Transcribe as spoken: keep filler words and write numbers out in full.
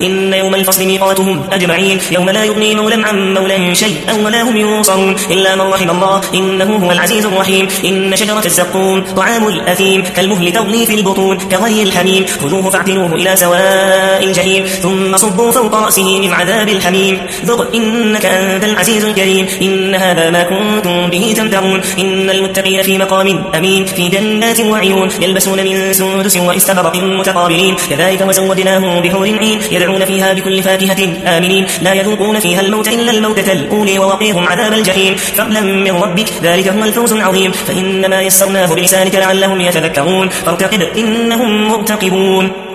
إن يوم الفصل ميقاتهم أجمعين يوم لا يغني مولى عن مولى شيئا ولا هم ينصرون إلا من رحم الله إنه هو العزيز الرحيم. إن شجرة الزقوم طعام الأثيم كالمهل تغلي في البطون كغلي الحميم خذوه فاعتلوه إلى سواء الجحيم ثم صبوا فوق رأسه من عذاب الحميم ذق إنك أنت العزيز الكريم. إن هذا ما كنتم به تمترون. إن المتقين في مقام أمين في جنات وعيون يلبسون من سندس واستبرق متقابلين كذلك وزودناهم بحور عين يدعون فيها بكل فاكهة آمنين لا يذوقون فيها الموت إلا الموتة الأولى ووقيهم عذاب الجحيم فضلا من ربك ذلك هو الفوز العظيم. فإنما يسرناه بلسانك لعلهم يتذكرون فارتقب إنهم مرتقبون.